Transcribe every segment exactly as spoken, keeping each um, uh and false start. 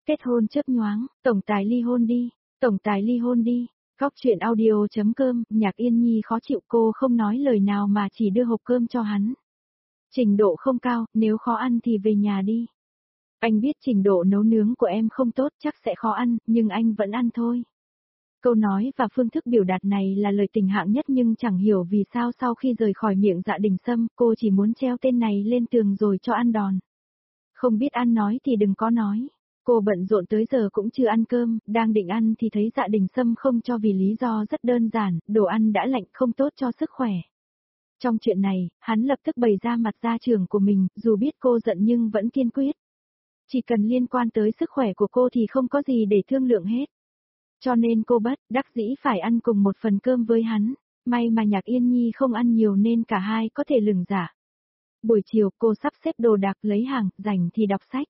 Kết hôn chớp nhoáng, tổng tài ly hôn đi, tổng tài ly hôn đi. Góc truyện audio.com, Nhạc Yên Nhi khó chịu, cô không nói lời nào mà chỉ đưa hộp cơm cho hắn. Trình độ không cao, nếu khó ăn thì về nhà đi. Anh biết trình độ nấu nướng của em không tốt, chắc sẽ khó ăn, nhưng anh vẫn ăn thôi. Câu nói và phương thức biểu đạt này là lời tình hạng nhất, nhưng chẳng hiểu vì sao sau khi rời khỏi miệng Dạ Đình Sâm, cô chỉ muốn treo tên này lên tường rồi cho ăn đòn. Không biết ăn nói thì đừng có nói. Cô bận rộn tới giờ cũng chưa ăn cơm, đang định ăn thì thấy Dạ Đình Sâm không cho, vì lý do rất đơn giản, đồ ăn đã lạnh không tốt cho sức khỏe. Trong chuyện này, hắn lập tức bày ra mặt gia trưởng của mình, dù biết cô giận nhưng vẫn kiên quyết. Chỉ cần liên quan tới sức khỏe của cô thì không có gì để thương lượng hết. Cho nên cô bất đắc dĩ phải ăn cùng một phần cơm với hắn. May mà Nhạc Yên Nhi không ăn nhiều nên cả hai có thể lừng dạ. Buổi chiều cô sắp xếp đồ đạc, lấy hàng, rảnh thì đọc sách.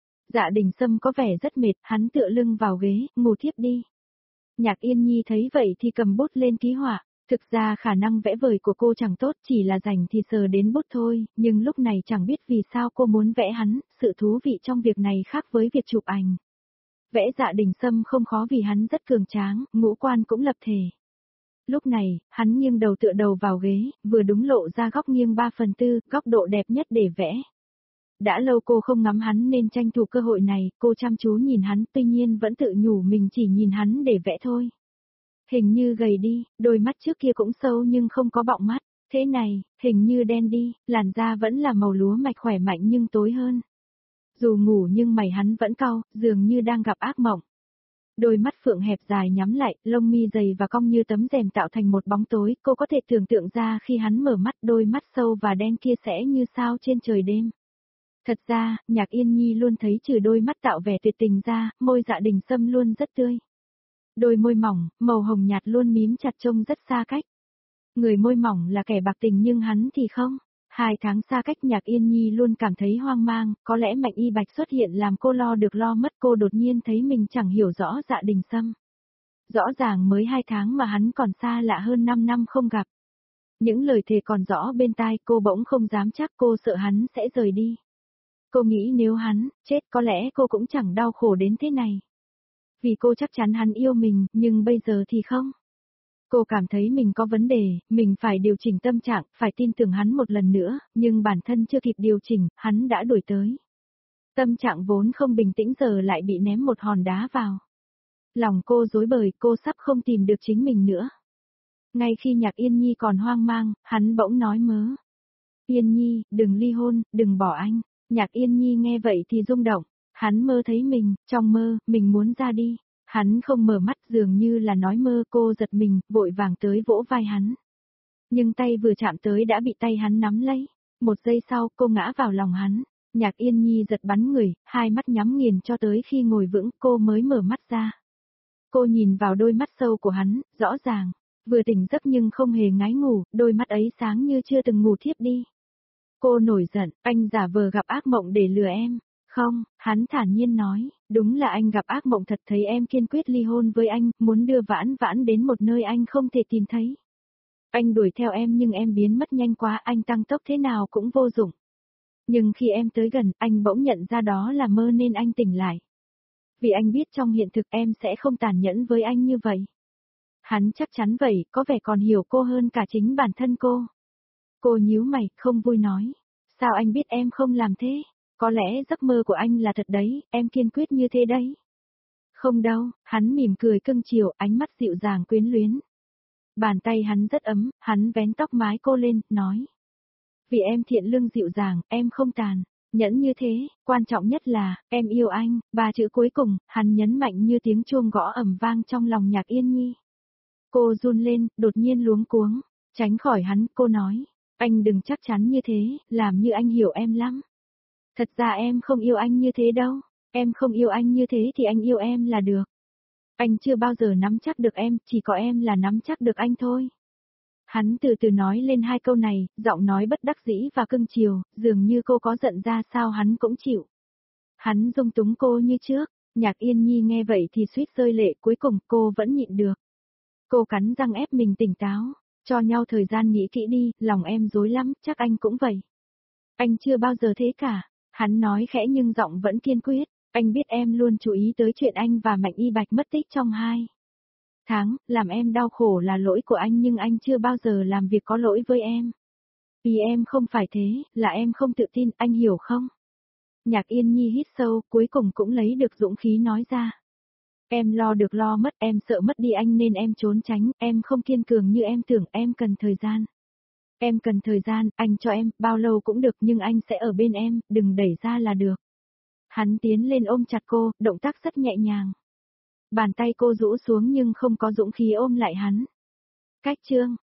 Dạ Đình Sâm có vẻ rất mệt, hắn tựa lưng vào ghế, ngủ thiếp đi. Nhạc Yên Nhi thấy vậy thì cầm bút lên ký họa. Thực ra khả năng vẽ vời của cô chẳng tốt, chỉ là rảnh thì sờ đến bút thôi, nhưng lúc này chẳng biết vì sao cô muốn vẽ hắn, sự thú vị trong việc này khác với việc chụp ảnh. Vẽ Dạ Đình Sâm không khó vì hắn rất cường tráng, ngũ quan cũng lập thể. Lúc này, hắn nghiêng đầu tựa đầu vào ghế, vừa đúng lộ ra góc nghiêng ba phần tư, góc độ đẹp nhất để vẽ. Đã lâu cô không ngắm hắn nên tranh thủ cơ hội này, cô chăm chú nhìn hắn, tuy nhiên vẫn tự nhủ mình chỉ nhìn hắn để vẽ thôi. Hình như gầy đi, đôi mắt trước kia cũng sâu nhưng không có bọng mắt, thế này, hình như đen đi, làn da vẫn là màu lúa mạch khỏe mạnh nhưng tối hơn. Dù ngủ nhưng mày hắn vẫn cau, dường như đang gặp ác mộng. Đôi mắt phượng hẹp dài nhắm lại, lông mi dày và cong như tấm rèm tạo thành một bóng tối, cô có thể tưởng tượng ra khi hắn mở mắt đôi mắt sâu và đen kia sẽ như sao trên trời đêm. Thật ra, Nhạc Yên Nhi luôn thấy trừ đôi mắt tạo vẻ tuyệt tình ra, môi Dạ Đình Sâm luôn rất tươi. Đôi môi mỏng, màu hồng nhạt luôn mím chặt trông rất xa cách. Người môi mỏng là kẻ bạc tình nhưng hắn thì không. Hai tháng xa cách, Nhạc Yên Nhi luôn cảm thấy hoang mang, có lẽ Mạnh Y Bạch xuất hiện làm cô lo được lo mất, cô đột nhiên thấy mình chẳng hiểu rõ Dạ Đình Sâm. Rõ ràng mới hai tháng mà hắn còn xa lạ hơn năm năm không gặp. Những lời thề còn rõ bên tai, cô bỗng không dám chắc, cô sợ hắn sẽ rời đi. Cô nghĩ nếu hắn chết có lẽ cô cũng chẳng đau khổ đến thế này. Vì cô chắc chắn hắn yêu mình, nhưng bây giờ thì không. Cô cảm thấy mình có vấn đề, mình phải điều chỉnh tâm trạng, phải tin tưởng hắn một lần nữa, nhưng bản thân chưa kịp điều chỉnh, hắn đã đuổi tới. Tâm trạng vốn không bình tĩnh giờ lại bị ném một hòn đá vào. Lòng cô rối bời, cô sắp không tìm được chính mình nữa. Ngay khi Nhạc Yên Nhi còn hoang mang, hắn bỗng nói mớ. Yên Nhi, đừng ly hôn, đừng bỏ anh. Nhạc Yên Nhi nghe vậy thì rung động. Hắn mơ thấy mình, trong mơ, mình muốn ra đi. Hắn không mở mắt, dường như là nói mơ, cô giật mình, vội vàng tới vỗ vai hắn. Nhưng tay vừa chạm tới đã bị tay hắn nắm lấy. Một giây sau, cô ngã vào lòng hắn. Nhạc Yên Nhi giật bắn người, hai mắt nhắm nghiền cho tới khi ngồi vững, cô mới mở mắt ra. Cô nhìn vào đôi mắt sâu của hắn, rõ ràng, vừa tỉnh giấc nhưng không hề ngái ngủ, đôi mắt ấy sáng như chưa từng ngủ thiếp đi. Cô nổi giận, anh giả vờ gặp ác mộng để lừa em. Không, hắn thản nhiên nói, đúng là anh gặp ác mộng thật, thấy em kiên quyết ly hôn với anh, muốn đưa Vãn Vãn đến một nơi anh không thể tìm thấy. Anh đuổi theo em nhưng em biến mất nhanh quá, anh tăng tốc thế nào cũng vô dụng. Nhưng khi em tới gần, anh bỗng nhận ra đó là mơ nên anh tỉnh lại. Vì anh biết trong hiện thực em sẽ không tàn nhẫn với anh như vậy. Hắn chắc chắn vậy, có vẻ còn hiểu cô hơn cả chính bản thân cô. Cô nhíu mày, không vui nói. Sao anh biết em không làm thế? Có lẽ giấc mơ của anh là thật đấy, em kiên quyết như thế đấy. Không đâu, hắn mỉm cười cưng chiều, ánh mắt dịu dàng quyến luyến. Bàn tay hắn rất ấm, hắn vén tóc mái cô lên, nói. Vì em thiện lương dịu dàng, em không tàn nhẫn như thế, quan trọng nhất là, em yêu anh, ba chữ cuối cùng, hắn nhấn mạnh như tiếng chuông gõ ầm vang trong lòng Nhạc Yên Nhi. Cô run lên, đột nhiên luống cuống, tránh khỏi hắn, cô nói. Anh đừng chắc chắn như thế, làm như anh hiểu em lắm. Thật ra em không yêu anh như thế đâu, em không yêu anh như thế thì anh yêu em là được. Anh chưa bao giờ nắm chắc được em, chỉ có em là nắm chắc được anh thôi. Hắn từ từ nói lên hai câu này, giọng nói bất đắc dĩ và cưng chiều, dường như cô có giận ra sao hắn cũng chịu. Hắn dung túng cô như trước, Nhạc Yên Nhi nghe vậy thì suýt rơi lệ, cuối cùng cô vẫn nhịn được. Cô cắn răng ép mình tỉnh táo, cho nhau thời gian nghĩ kỹ đi, lòng em rối lắm, chắc anh cũng vậy. Anh chưa bao giờ thế cả, hắn nói khẽ nhưng giọng vẫn kiên quyết. Anh biết em luôn chú ý tới chuyện anh và Mạnh Y Bạch mất tích trong hai tháng, làm em đau khổ là lỗi của anh nhưng anh chưa bao giờ làm việc có lỗi với em. Vì em không phải thế, là em không tự tin, anh hiểu không? Nhạc Yên Nhi hít sâu, cuối cùng cũng lấy được dũng khí nói ra. Em lo được lo mất, em sợ mất đi anh nên em trốn tránh, em không kiên cường như em tưởng, em cần thời gian. Em cần thời gian, anh cho em, bao lâu cũng được nhưng anh sẽ ở bên em, đừng đẩy ra là được. Hắn tiến lên ôm chặt cô, động tác rất nhẹ nhàng. Bàn tay cô rũ xuống nhưng không có dũng khí ôm lại hắn. Cách chương